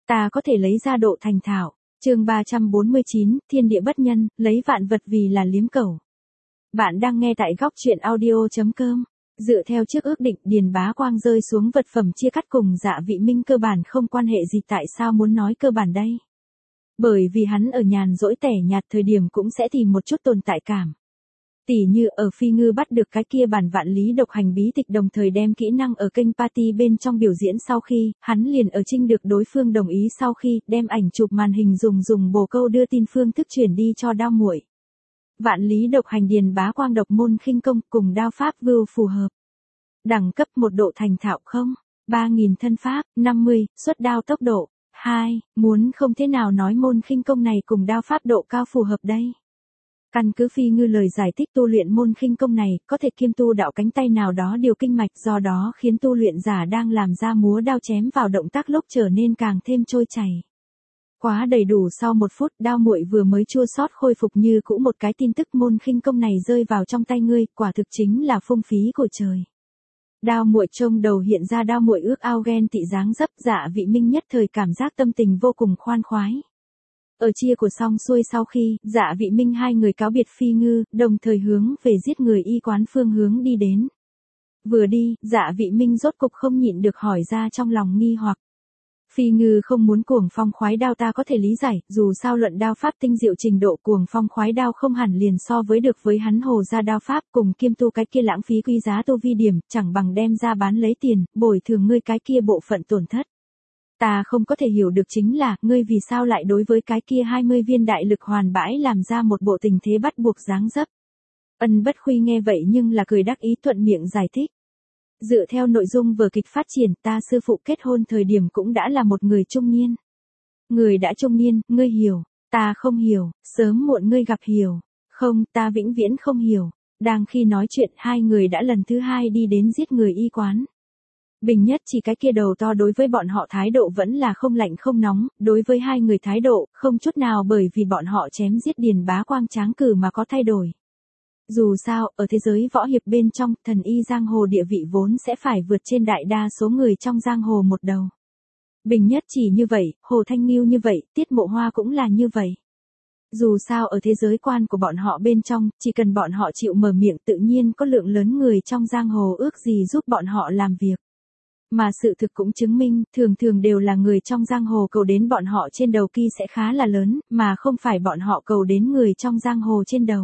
ta có thể lấy ra độ thành thạo. Chương 349, Thiên địa bất nhân, lấy vạn vật vì là liếm cẩu. Bạn đang nghe tại góc truyện audio.com. Dựa theo trước ước định, Điền Bá Quang rơi xuống vật phẩm chia cắt cùng Dạ Vị Minh cơ bản không quan hệ gì. Tại sao muốn nói cơ bản đây? Bởi vì hắn ở nhàn rỗi tẻ nhạt thời điểm cũng sẽ tìm một chút tồn tại cảm. Tỉ như ở Phi Ngư bắt được cái kia bản vạn lý độc hành bí tịch, đồng thời đem kỹ năng ở kênh party bên trong biểu diễn sau khi, hắn liền ở trinh được đối phương đồng ý sau khi, đem ảnh chụp màn hình dùng bồ câu đưa tin phương thức chuyển đi cho Đao Muội. Vạn lý độc hành Điền Bá Quang độc môn khinh công cùng đao pháp vưu phù hợp. Đẳng cấp 1 độ thành thạo không, 3000 thân pháp, 50, xuất đao tốc độ, 2, muốn không thế nào nói môn khinh công này cùng đao pháp độ cao phù hợp đây. Căn cứ Phi Ngư lời giải thích, tu luyện môn khinh công này có thể kiêm tu đạo cánh tay nào đó điều kinh mạch, do đó khiến tu luyện giả đang làm ra múa đao chém vào động tác lúc trở nên càng thêm trôi chảy. Quá đầy đủ sau 1 phút, Đao Muội vừa mới chua xót khôi phục như cũ một cái tin tức môn khinh công này rơi vào trong tay ngươi, quả thực chính là phung phí của trời. Đao Muội trông đầu hiện ra Đao Muội ước ao ghen tị dáng dấp, Dạ Vị Minh nhất thời cảm giác tâm tình vô cùng khoan khoái. Ở chia của xong xuôi sau khi, Dạ Vị Minh hai người cáo biệt Phi Ngư, đồng thời hướng về giết người y quán phương hướng đi đến. Vừa đi, Dạ Vị Minh rốt cục không nhịn được hỏi ra trong lòng nghi hoặc. Phi Ngư không muốn cuồng phong khoái đao ta có thể lý giải, dù sao luận đao pháp tinh diệu trình độ cuồng phong khoái đao không hẳn liền so với được với hắn Hồ gia đao pháp, cùng kiêm tu cái kia lãng phí quý giá tu vi điểm, chẳng bằng đem ra bán lấy tiền, bồi thường ngươi cái kia bộ phận tổn thất. Ta không có thể hiểu được chính là, ngươi vì sao lại đối với cái kia 20 viên đại lực hoàn bãi làm ra một bộ tình thế bắt buộc dáng dấp. Ân Bất Khuy nghe vậy nhưng là cười đắc ý thuận miệng giải thích. Dựa theo nội dung vở kịch phát triển, ta sư phụ kết hôn thời điểm cũng đã là một người trung niên. Người đã trung niên, ngươi hiểu, ta không hiểu, sớm muộn ngươi gặp hiểu. Không, ta vĩnh viễn không hiểu. Đang khi nói chuyện, hai người đã lần thứ hai đi đến giết người y quán. Bình Nhất Chỉ cái kia đầu to đối với bọn họ thái độ vẫn là không lạnh không nóng, đối với hai người thái độ, không chút nào bởi vì bọn họ chém giết Điền Bá Quang tráng cử mà có thay đổi. Dù sao, ở thế giới võ hiệp bên trong, thần y giang hồ địa vị vốn sẽ phải vượt trên đại đa số người trong giang hồ một đầu. Bình Nhất Chỉ như vậy, Hồ Thanh Nghiêu như vậy, Tiết Mộ Hoa cũng là như vậy. Dù sao ở thế giới quan của bọn họ bên trong, chỉ cần bọn họ chịu mở miệng tự nhiên có lượng lớn người trong giang hồ ước gì giúp bọn họ làm việc. Mà sự thực cũng chứng minh, thường thường đều là người trong giang hồ cầu đến bọn họ trên đầu kia sẽ khá là lớn, mà không phải bọn họ cầu đến người trong giang hồ trên đầu.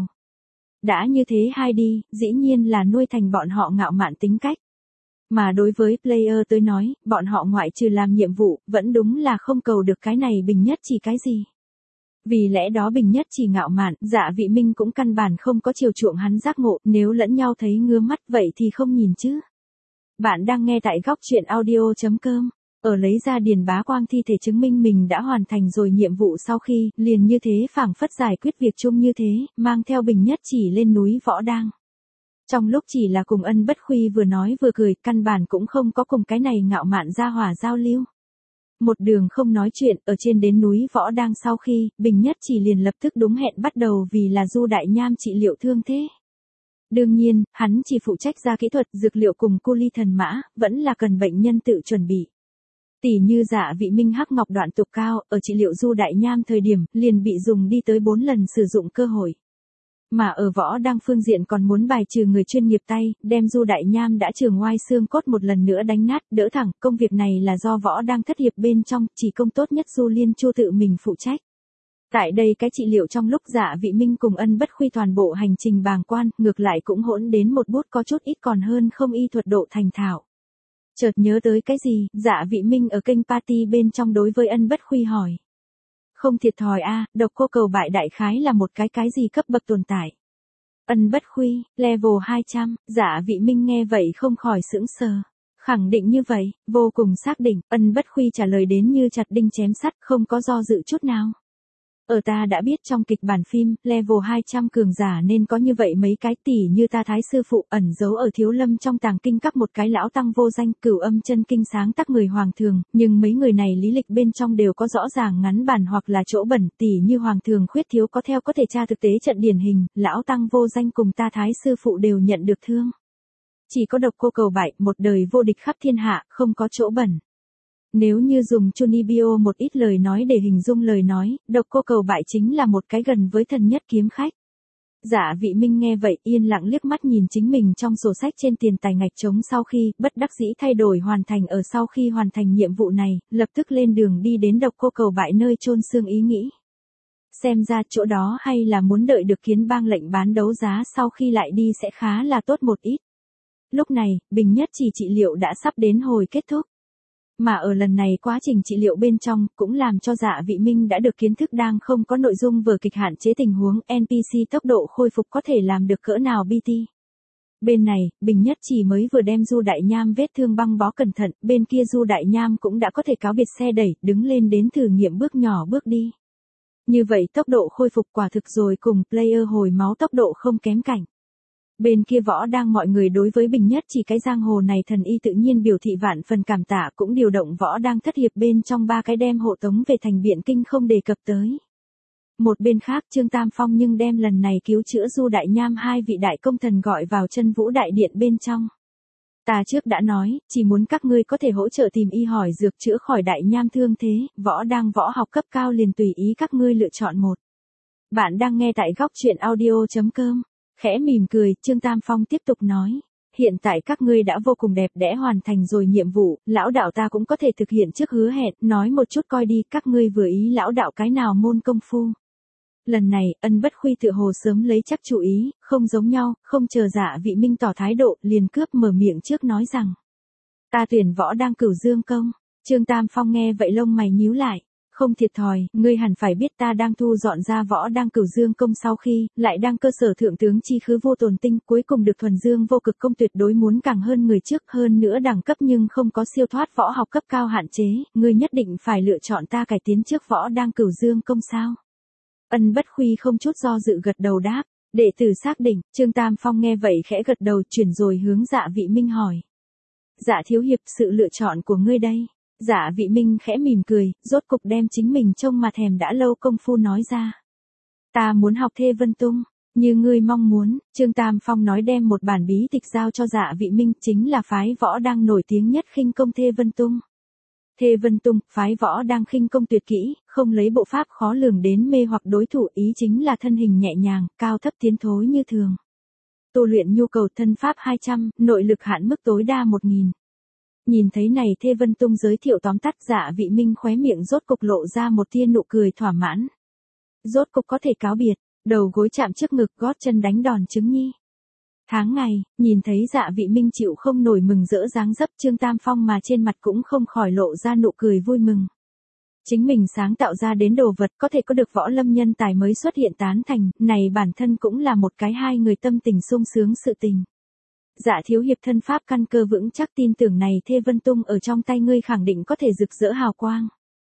Đã như thế hai đi, dĩ nhiên là nuôi thành bọn họ ngạo mạn tính cách. Mà đối với player tới nói, bọn họ ngoại trừ làm nhiệm vụ, vẫn đúng là không cầu được cái này Bình Nhất Chỉ cái gì. Vì lẽ đó Bình Nhất Chỉ ngạo mạn, Dạ Vị Minh cũng căn bản không có chiều chuộng hắn giác ngộ, nếu lẫn nhau thấy ngứa mắt vậy thì không nhìn chứ. Bạn đang nghe tại góc truyện audio.com. Ở lấy ra Điền Bá Quang thi thể chứng minh mình đã hoàn thành rồi nhiệm vụ sau khi, liền như thế phảng phất giải quyết việc chung như thế, mang theo Bình Nhất Chỉ lên núi Võ Đang. Trong lúc chỉ là cùng Ân Bất Khuy vừa nói vừa cười, căn bản cũng không có cùng cái này ngạo mạn gia hỏa giao lưu. Một đường không nói chuyện, ở trên đến núi Võ Đang sau khi, Bình Nhất Chỉ liền lập tức đúng hẹn bắt đầu vì là Du Đại Nham trị liệu thương thế. Đương nhiên, hắn chỉ phụ trách ra kỹ thuật, dược liệu cùng cu ly thần mã, vẫn là cần bệnh nhân tự chuẩn bị. Tỉ như Dạ Vị Minh hắc ngọc đoạn tục cao, ở trị liệu Du Đại Nham thời điểm, liền bị dùng đi tới 4 lần sử dụng cơ hội. Mà ở Võ Đang phương diện còn muốn bài trừ người chuyên nghiệp tay, đem Du Đại Nham đã trường ngoai xương cốt một lần nữa đánh nát, đỡ thẳng, công việc này là do Võ Đang thất hiệp bên trong, chỉ công tốt nhất Du Liên Chu tự mình phụ trách. Tại đây cái trị liệu trong lúc Dạ Vị Minh cùng Ân Bất Khuy toàn bộ hành trình bàng quan, ngược lại cũng hỗn đến một bút có chút ít còn hơn không y thuật độ thành thạo. Chợt nhớ tới cái gì, Dạ Vị Minh ở kênh party bên trong đối với Ân Bất Khuy hỏi. Không thiệt thòi a, độc cô cầu bại đại khái là một cái gì cấp bậc tồn tại. Ân Bất Khuy, level 200, Dạ Vị Minh nghe vậy không khỏi sững sờ. Khẳng định như vậy, vô cùng xác định, Ân Bất Khuy trả lời đến như chặt đinh chém sắt, không có do dự chút nào. Ở ta đã biết trong kịch bản phim, level 200 cường giả nên có như vậy mấy cái, tỉ như ta thái sư phụ ẩn giấu ở Thiếu Lâm trong tàng kinh các một cái lão tăng vô danh, Cửu Âm chân kinh sáng tác người hoàng thường, nhưng mấy người này lý lịch bên trong đều có rõ ràng ngắn bản hoặc là chỗ bẩn, tỉ như hoàng thường khuyết thiếu có theo có thể tra thực tế trận điển hình, lão tăng vô danh cùng ta thái sư phụ đều nhận được thương. Chỉ có độc cô cầu bại, một đời vô địch khắp thiên hạ, không có chỗ bẩn. Nếu như dùng Chunibyo một ít lời nói để hình dung lời nói, độc cô cầu bại chính là một cái gần với thần nhất kiếm khách. Dạ Vị Minh nghe vậy yên lặng liếc mắt nhìn chính mình trong sổ sách trên tiền tài ngạch trống sau khi bất đắc dĩ thay đổi hoàn thành ở sau khi hoàn thành nhiệm vụ này, lập tức lên đường đi đến độc cô cầu bại nơi chôn xương ý nghĩ. Xem ra chỗ đó hay là muốn đợi được Kiến Bang lệnh bán đấu giá sau khi lại đi sẽ khá là tốt một ít. Lúc này, Bình Nhất Chỉ trị liệu đã sắp đến hồi kết thúc. Mà ở lần này quá trình trị liệu bên trong cũng làm cho Dạ Vị Minh đã được kiến thức đang không có nội dung vở kịch hạn chế tình huống NPC tốc độ khôi phục có thể làm được cỡ nào BT. Bên này, Bình Nhất Chỉ mới vừa đem Du Đại Nham vết thương băng bó cẩn thận, bên kia Du Đại Nham cũng đã có thể cáo biệt xe đẩy, đứng lên đến thử nghiệm bước nhỏ bước đi. Như vậy tốc độ khôi phục quả thực rồi cùng player hồi máu tốc độ không kém cạnh. Bên kia Võ Đang mọi người đối với Bình Nhất Chỉ cái giang hồ này thần y tự nhiên biểu thị vạn phần cảm tạ, cũng điều động Võ Đang thất hiệp bên trong 3 cái đem hộ tống về thành Biện Kinh không đề cập tới. Một bên khác Trương Tam Phong nhưng đem lần này cứu chữa Du Đại Nham 2 vị đại công thần gọi vào Chân Vũ Đại Điện bên trong. Ta trước đã nói, chỉ muốn các ngươi có thể hỗ trợ tìm y hỏi dược chữa khỏi Đại Nham thương thế, Võ Đang võ học cấp cao liền tùy ý các ngươi lựa chọn một. Bạn đang nghe tại góc truyện audio.com. Khẽ mỉm cười, Trương Tam Phong tiếp tục nói. Hiện tại các ngươi đã vô cùng đẹp đẽ hoàn thành rồi nhiệm vụ, lão đạo ta cũng có thể thực hiện trước hứa hẹn, nói một chút coi đi, các ngươi vừa ý lão đạo cái nào môn công phu. Lần này, Ân Bất Khuy tựa hồ sớm lấy chắc chủ ý, không giống nhau, không chờ Dạ Vị Minh tỏ thái độ, liền cướp mở miệng trước nói rằng. Ta tuyển Võ Đang Cửu Dương công. Trương Tam Phong nghe vậy lông mày nhíu lại. Không thiệt thòi, ngươi hẳn phải biết ta đang thu dọn ra Võ Đang Cửu Dương công sau khi, lại đang cơ sở thượng tướng chi khứ vô tồn tinh, cuối cùng được thuần dương vô cực công tuyệt đối muốn càng hơn người trước, hơn nữa đẳng cấp nhưng không có siêu thoát võ học cấp cao hạn chế, ngươi nhất định phải lựa chọn ta cải tiến trước Võ Đang Cửu Dương công sao? Ân Bất Khuy không chút do dự gật đầu đáp, đệ tử xác định. Trương Tam Phong nghe vậy khẽ gật đầu, chuyển rồi hướng Dạ Vị Minh hỏi. Dạ thiếu hiệp, sự lựa chọn của ngươi đây. Dạ Vị Minh khẽ mỉm cười, rốt cục đem chính mình trông mà thèm đã lâu công phu nói ra. Ta muốn học Thê Vân Tung, như ngươi mong muốn. Trương Tam Phong nói đem một bản bí tịch giao cho Dạ Vị Minh, chính là phái võ đang nổi tiếng nhất khinh công Thê Vân Tung. Thê Vân Tung, phái võ đang khinh công tuyệt kỹ, không lấy bộ pháp khó lường đến mê hoặc đối thủ, ý chính là thân hình nhẹ nhàng, cao thấp tiến thối như thường. Tu luyện nhu cầu thân pháp 200, nội lực hạn mức tối đa 1000. Nhìn thấy này Thê Vân Tung giới thiệu tóm tắt, Dạ Vị Minh khóe miệng rốt cục lộ ra một tia nụ cười thỏa mãn. Rốt cục có thể cáo biệt, đầu gối chạm trước ngực, gót chân đánh đòn trứng nhi. Tháng ngày, nhìn thấy Dạ Vị Minh chịu không nổi mừng rỡ dáng dấp, Trương Tam Phong mà trên mặt cũng không khỏi lộ ra nụ cười vui mừng. Chính mình sáng tạo ra đến đồ vật có thể có được võ lâm nhân tài mới xuất hiện tán thành, này bản thân cũng là một cái hai người tâm tình sung sướng sự tình. Dạ thiếu hiệp thân pháp căn cơ vững chắc, tin tưởng này Thê Vân Tung ở trong tay ngươi khẳng định có thể rực rỡ hào quang.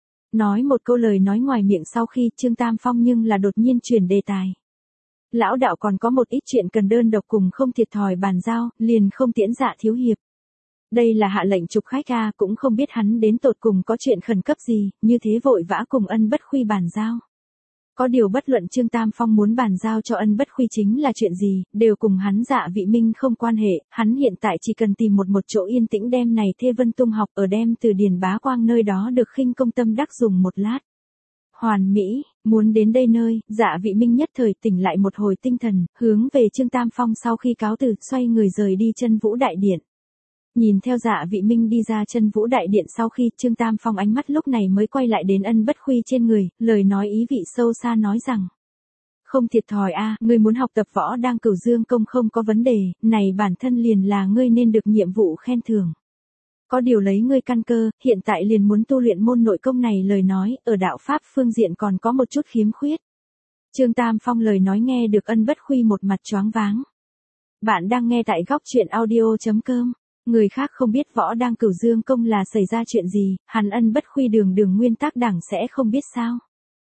Nói một câu lời nói ngoài miệng sau khi Trương Tam Phong nhưng là đột nhiên chuyển đề tài. Lão đạo còn có một ít chuyện cần đơn độc cùng không thiệt thòi bàn giao, liền không tiễn Dạ thiếu hiệp. Đây là hạ lệnh trục khách a, cũng không biết hắn đến tột cùng có chuyện khẩn cấp gì, như thế vội vã cùng Ân Bất Khuy bàn giao. Có điều bất luận Trương Tam Phong muốn bàn giao cho Ân Bất Khuy chính là chuyện gì, đều cùng hắn Dạ Vị Minh không quan hệ, hắn hiện tại chỉ cần tìm một chỗ yên tĩnh đem này Thê Vân Tung học ở đem từ Điền Bá Quang nơi đó được khinh công tâm đắc dùng một lát. Hoàn mỹ, muốn đến đây nơi, Dạ Vị Minh nhất thời tỉnh lại một hồi tinh thần, hướng về Trương Tam Phong sau khi cáo từ, xoay người rời đi Chân Vũ Đại Điện. Nhìn theo Dạ Vị Minh đi ra Chân Vũ Đại Điện sau khi Trương Tam Phong ánh mắt lúc này mới quay lại đến Ân Bất Khuy trên người, lời nói ý vị sâu xa nói rằng. Không thiệt thòi a, ngươi muốn học tập Võ Đang Cửu Dương công không có vấn đề, này bản thân liền là ngươi nên được nhiệm vụ khen thưởng. Có điều lấy ngươi căn cơ, hiện tại liền muốn tu luyện môn nội công này, lời nói, ở đạo pháp phương diện còn có một chút khiếm khuyết. Trương Tam Phong lời nói nghe được Ân Bất Khuy một mặt choáng váng. Bạn đang nghe tại góc truyện audio.com. Người khác không biết Võ Đang Cửu Dương công là xảy ra chuyện gì, hắn Ân Bất Khuy đường nguyên tắc đẳng sẽ không biết sao.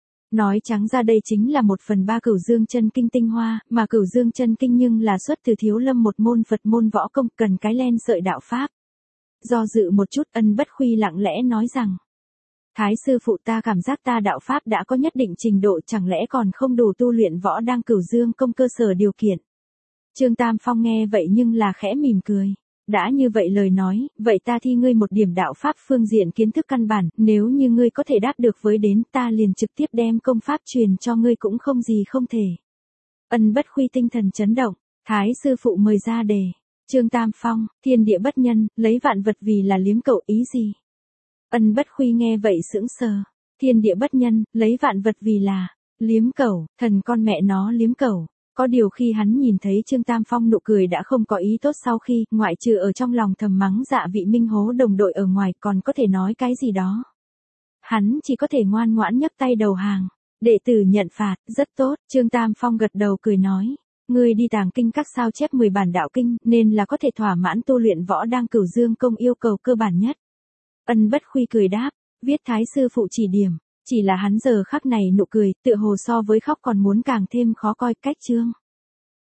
Nói trắng ra đây chính là 1/3 Cửu Dương chân kinh tinh hoa, mà Cửu Dương chân kinh nhưng là xuất từ Thiếu Lâm một môn Phật môn võ công, cần cái len sợi đạo pháp. Do dự một chút, Ân Bất Khuy lặng lẽ nói rằng. Thái sư phụ, ta cảm giác ta đạo pháp đã có nhất định trình độ, chẳng lẽ còn không đủ tu luyện Võ Đang Cửu Dương công cơ sở điều kiện. Trương Tam Phong nghe vậy nhưng là khẽ mỉm cười. Đã như vậy lời nói, vậy ta thi ngươi một điểm đạo pháp phương diện kiến thức căn bản, nếu như ngươi có thể đáp được với đến ta liền trực tiếp đem công pháp truyền cho ngươi cũng không gì không thể. Ân Bất Khuy tinh thần chấn động, Thái sư phụ mời ra đề. Trương Tam Phong, thiên địa bất nhân, lấy vạn vật vì là liếm cậu ý gì? Ân Bất Khuy nghe vậy sững sờ, thiên địa bất nhân, lấy vạn vật vì là liếm cẩu, thần con mẹ nó liếm cẩu. Có điều khi hắn nhìn thấy Trương Tam Phong nụ cười đã không có ý tốt sau khi, ngoại trừ ở trong lòng thầm mắng dạ vị minh hố đồng đội ở ngoài còn có thể nói cái gì đó. Hắn chỉ có thể ngoan ngoãn nhấc tay đầu hàng. Đệ tử nhận phạt, rất tốt, Trương Tam Phong gật đầu cười nói. Ngươi đi tàng kinh các sao chép 10 bản đạo kinh nên là có thể thỏa mãn tu luyện võ đang cửu dương công yêu cầu cơ bản nhất. Ân Bất Khuy cười đáp, viết thái sư phụ chỉ điểm. Chỉ là hắn giờ khắc này nụ cười, tựa hồ so với khóc còn muốn càng thêm khó coi cách Trương